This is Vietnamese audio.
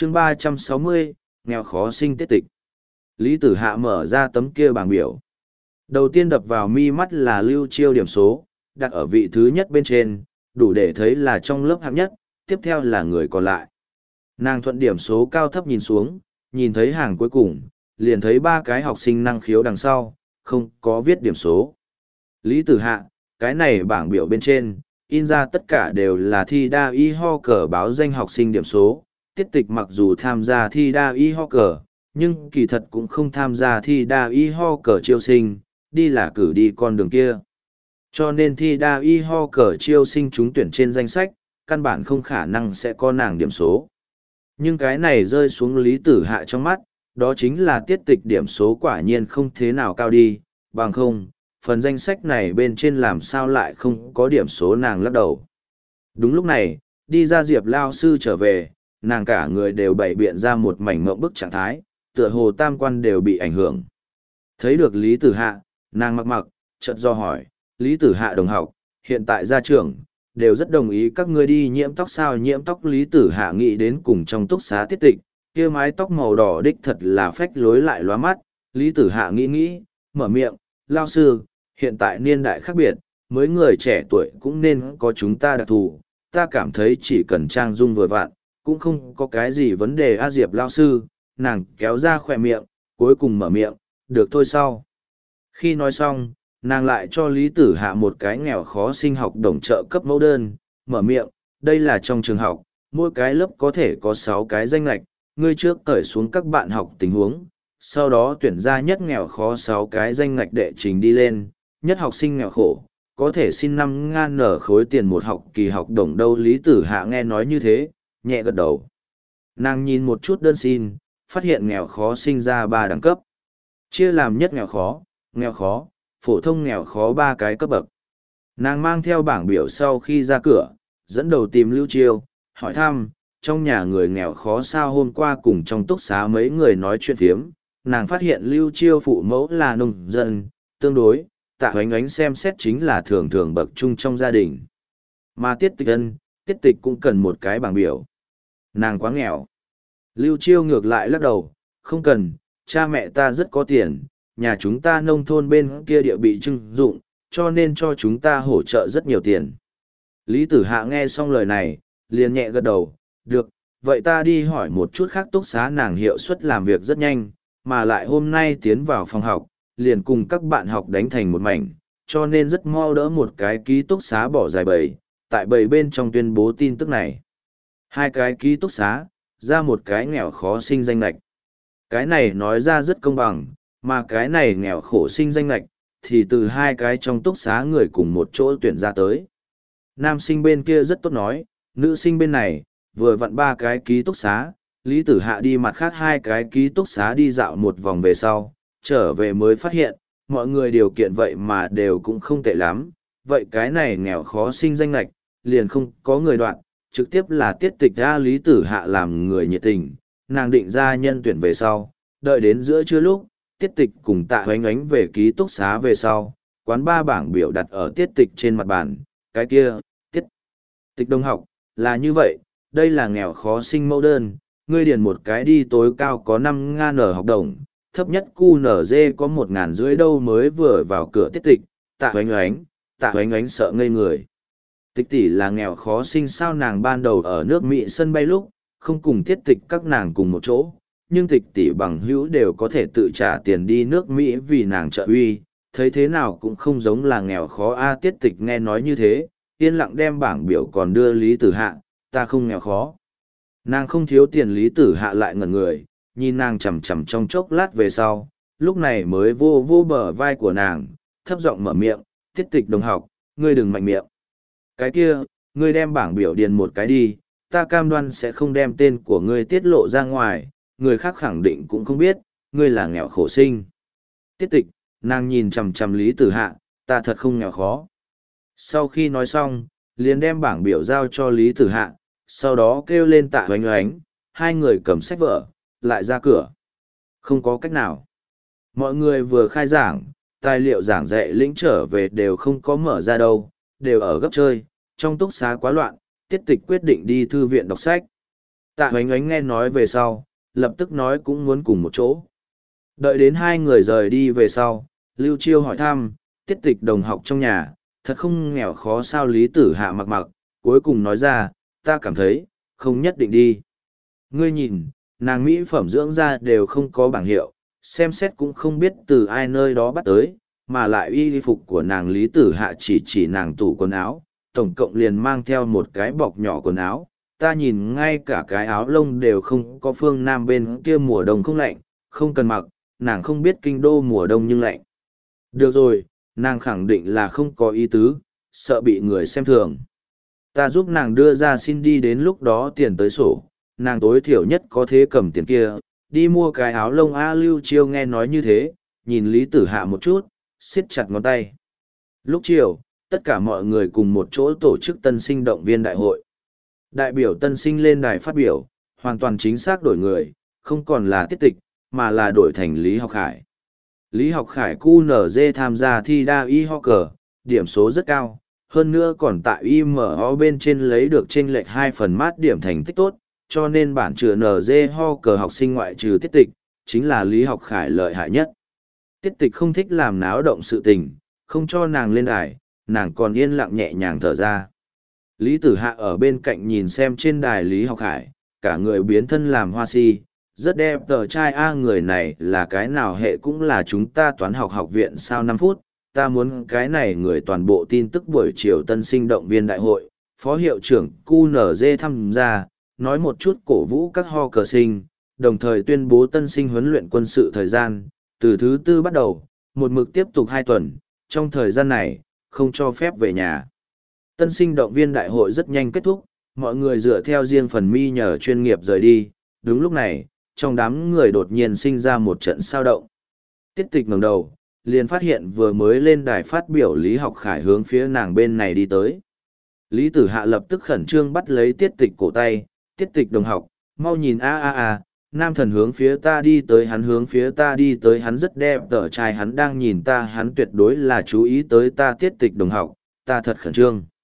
chương 360, nghèo khó sinh tiết tịch. Lý Tử Hạ mở ra tấm kia bảng biểu. Đầu tiên đập vào mi mắt là Lưu Chiêu điểm số, đặt ở vị thứ nhất bên trên, đủ để thấy là trong lớp hạng nhất, tiếp theo là người còn lại. Nàng thuận điểm số cao thấp nhìn xuống, nhìn thấy hàng cuối cùng, liền thấy ba cái học sinh năng khiếu đằng sau, không có viết điểm số. Lý Tử Hạ, cái này bảng biểu bên trên, in ra tất cả đều là thi đa y ho cờ báo danh học sinh điểm số. Tiết tịch mặc dù tham gia thi đa y ho cờ, nhưng kỳ thật cũng không tham gia thi đa y ho cờ chiêu sinh, đi là cử đi con đường kia. Cho nên thi đa y ho cờ chiêu sinh trúng tuyển trên danh sách, căn bản không khả năng sẽ có nàng điểm số. Nhưng cái này rơi xuống Lý Tử Hạ trong mắt, đó chính là tiết tịch điểm số quả nhiên không thế nào cao đi, bằng không, phần danh sách này bên trên làm sao lại không có điểm số nàng lắc đầu. Đúng lúc này, đi ra Diệp lao sư trở về, nàng cả người đều bày biện ra một mảnh mộng bức trạng thái, tựa hồ tam quan đều bị ảnh hưởng. Thấy được Lý Tử Hạ, nàng mặc, chợt do hỏi, Lý Tử Hạ đồng học, hiện tại gia trưởng, đều rất đồng ý các ngươi đi nhiễm tóc sao. Nhiễm tóc Lý Tử Hạ nghĩ đến cùng trong túc xá tiết tịch, kia mái tóc màu đỏ đích thật là phách lối lại lóa mắt. Lý Tử Hạ nghĩ, mở miệng, lao sư, hiện tại niên đại khác biệt, mới người trẻ tuổi cũng nên có chúng ta đặc thù, ta cảm thấy chỉ cần trang dung vừa vặn, cũng không có cái gì vấn đề. A Diệp lao sư, nàng kéo ra khỏe miệng, cuối cùng mở miệng, được thôi sau. Khi nói xong, nàng lại cho Lý Tử Hạ một cái nghèo khó sinh học đồng trợ cấp mẫu đơn, mở miệng, đây là trong trường học, mỗi cái lớp có thể có 6 cái danh lệch, ngươi trước cởi xuống các bạn học tình huống, sau đó tuyển ra nhất nghèo khó 6 cái danh lệch đệ trình đi lên, nhất học sinh nghèo khổ, có thể xin 5.000 nở khối tiền một học kỳ học đồng đâu. Lý Tử Hạ nghe nói như thế, nhẹ gật đầu. Nàng nhìn một chút đơn xin, phát hiện nghèo khó sinh ra 3 đẳng cấp. Chia làm nhất nghèo khó, phổ thông nghèo khó 3 cái cấp bậc. Nàng mang theo bảng biểu sau khi ra cửa, dẫn đầu tìm Lưu Chiêu, hỏi thăm, trong nhà người nghèo khó sao. Hôm qua cùng trong túc xá mấy người nói chuyện phiếm, nàng phát hiện Lưu Chiêu phụ mẫu là nông dân, tương đối, Tạ Hoánh Ánh xem xét chính là thường thường bậc trung trong gia đình. Mà tiết tịch cũng cần một cái bảng biểu. Nàng quá nghèo. Lưu Chiêu ngược lại lắc đầu, không cần, cha mẹ ta rất có tiền, nhà chúng ta nông thôn bên kia địa bị trưng dụng, cho nên cho chúng ta hỗ trợ rất nhiều tiền. Lý Tử Hạ nghe xong lời này, liền nhẹ gật đầu, được, vậy ta đi hỏi một chút khác túc xá. Nàng hiệu suất làm việc rất nhanh, mà lại hôm nay tiến vào phòng học, liền cùng các bạn học đánh thành một mảnh, cho nên rất mau đỡ một cái ký túc xá bỏ dài bầy, tại bầy bên trong tuyên bố tin tức này. 2 cái ký túc xá, ra một cái nghèo khó sinh danh lệch. Cái này nói ra rất công bằng, mà cái này nghèo khổ sinh danh lệch, thì từ 2 cái trong túc xá người cùng một chỗ tuyển ra tới. Nam sinh bên kia rất tốt nói, nữ sinh bên này, vừa vặn 3 cái ký túc xá, Lý Tử Hạ đi mặt khác 2 cái ký túc xá đi dạo một vòng về sau, trở về mới phát hiện, mọi người điều kiện vậy mà đều cũng không tệ lắm, vậy cái này nghèo khó sinh danh lệch, liền không có người đoạn, trực tiếp là tiết tịch ra. Lý Tử Hạ làm người nhiệt tình, nàng định ra nhân tuyển về sau, đợi đến giữa trưa lúc, tiết tịch cùng Tạ Hoánh Ánh về ký túc xá về sau, quán ba bảng biểu đặt ở tiết tịch trên mặt bàn, cái kia, tiết tịch đồng học, là như vậy, đây là nghèo khó sinh mẫu đơn, ngươi điền một cái đi, tối cao có 5.000 nở học đồng, thấp nhất QNZ có 1.500 đâu. Mới vừa vào cửa tiết tịch, Tạ Hoánh Ánh sợ ngây người. Tịch tỷ là nghèo khó sinh sao? Nàng ban đầu ở nước Mỹ sân bay lúc, không cùng tiết tịch các nàng cùng một chỗ, nhưng tịch tỷ bằng hữu đều có thể tự trả tiền đi nước Mỹ vì nàng trợ uy, thấy thế nào cũng không giống là nghèo khó. A tiết tịch nghe nói như thế, yên lặng đem bảng biểu còn đưa Lý Tử Hạ, ta không nghèo khó. Nàng không thiếu tiền. Lý Tử Hạ lại ngẩn người, nhìn nàng chằm chằm trong chốc lát về sau, lúc này mới vô bờ vai của nàng, thấp giọng mở miệng, tiết tịch đồng học, ngươi đừng mạnh miệng. Cái kia, ngươi đem bảng biểu điền một cái đi, ta cam đoan sẽ không đem tên của ngươi tiết lộ ra ngoài, người khác khẳng định cũng không biết, ngươi là nghèo khổ sinh. Tiết tịch, nàng nhìn chằm chằm Lý Tử Hạ, ta thật không nghèo khó. Sau khi nói xong, liền đem bảng biểu giao cho Lý Tử Hạ, sau đó kêu lên Tạ Hoánh Ánh, 2 người cầm sách vở, lại ra cửa. Không có cách nào. Mọi người vừa khai giảng, tài liệu giảng dạy lĩnh trở về đều không có mở ra đâu, đều ở gấp chơi, trong túc xá quá loạn, tiết tịch quyết định đi thư viện đọc sách. Tạ Hoánh Oánh nghe nói về sau, lập tức nói cũng muốn cùng một chỗ. Đợi đến hai người rời đi về sau, Lưu Chiêu hỏi thăm, tiết tịch đồng học trong nhà, thật không nghèo khó sao. Lý Tử Hạ mặc mặc, cuối cùng nói ra, ta cảm thấy, không nhất định đi. Ngươi nhìn, nàng mỹ phẩm dưỡng da đều không có bảng hiệu, xem xét cũng không biết từ ai nơi đó bắt tới, mà lại y phục của nàng Lý Tử Hạ chỉ nàng tủ quần áo, tổng cộng liền mang theo một cái bọc nhỏ quần áo. Ta nhìn ngay cả cái áo lông đều không có, phương Nam bên kia mùa đông không lạnh, không cần mặc, nàng không biết kinh đô mùa đông nhưng lạnh. Được rồi, nàng khẳng định là không có ý tứ, sợ bị người xem thường. Ta giúp nàng đưa ra xin đi, đến lúc đó tiền tới sổ, nàng tối thiểu nhất có thế cầm tiền kia, đi mua cái áo lông. A Lưu Chiêu nghe nói như thế, nhìn Lý Tử Hạ một chút, siết chặt ngón tay. Lúc chiều, tất cả mọi người cùng một chỗ tổ chức tân sinh động viên đại hội. Đại biểu tân sinh lên đài phát biểu, hoàn toàn chính xác đổi người, không còn là Tiết Tịch, mà là đổi thành Lý Học Khải. Lý Học Khải QNZ tham gia thi đa y ho cờ, điểm số rất cao, hơn nữa còn tại IMO bên trên lấy được chênh lệch 2 phần mát điểm thành tích tốt, cho nên bản chữa NG ho cờ học sinh ngoại trừ Tiết Tịch, chính là Lý Học Khải lợi hại nhất. Tiết Tịch không thích làm náo động sự tình, không cho nàng lên đài, nàng còn yên lặng nhẹ nhàng thở ra. Lý Tử Hạ ở bên cạnh nhìn xem trên đài Lý Học Khải, cả người biến thân làm hoa si, rất đẹp tờ trai. A, người này là cái nào hệ cũng là chúng ta toán học học viện sao. 5 phút, ta muốn cái này người toàn bộ tin tức buổi chiều tân sinh động viên đại hội, phó hiệu trưởng QNZ tham gia, nói một chút cổ vũ các ho cờ sinh, đồng thời tuyên bố tân sinh huấn luyện quân sự thời gian, từ thứ tư bắt đầu, một mực tiếp tục 2 tuần, trong thời gian này, không cho phép về nhà. Tân sinh động viên đại hội rất nhanh kết thúc, mọi người dựa theo riêng phần mi nhờ chuyên nghiệp rời đi. Đúng lúc này, trong đám người đột nhiên sinh ra một trận sao động. Tiết Tịch ngẩng đầu, liền phát hiện vừa mới lên đài phát biểu Lý Học Khải hướng phía nàng bên này đi tới. Lý Tử Hạ lập tức khẩn trương bắt lấy Tiết Tịch cổ tay, Tiết Tịch đồng học, mau nhìn nam thần hướng phía ta đi tới, hắn hướng phía ta đi tới, hắn rất đẹp tờ trai, hắn đang nhìn ta, hắn tuyệt đối là chú ý tới ta. Tiết Tịch đồng học, ta thật khẩn trương.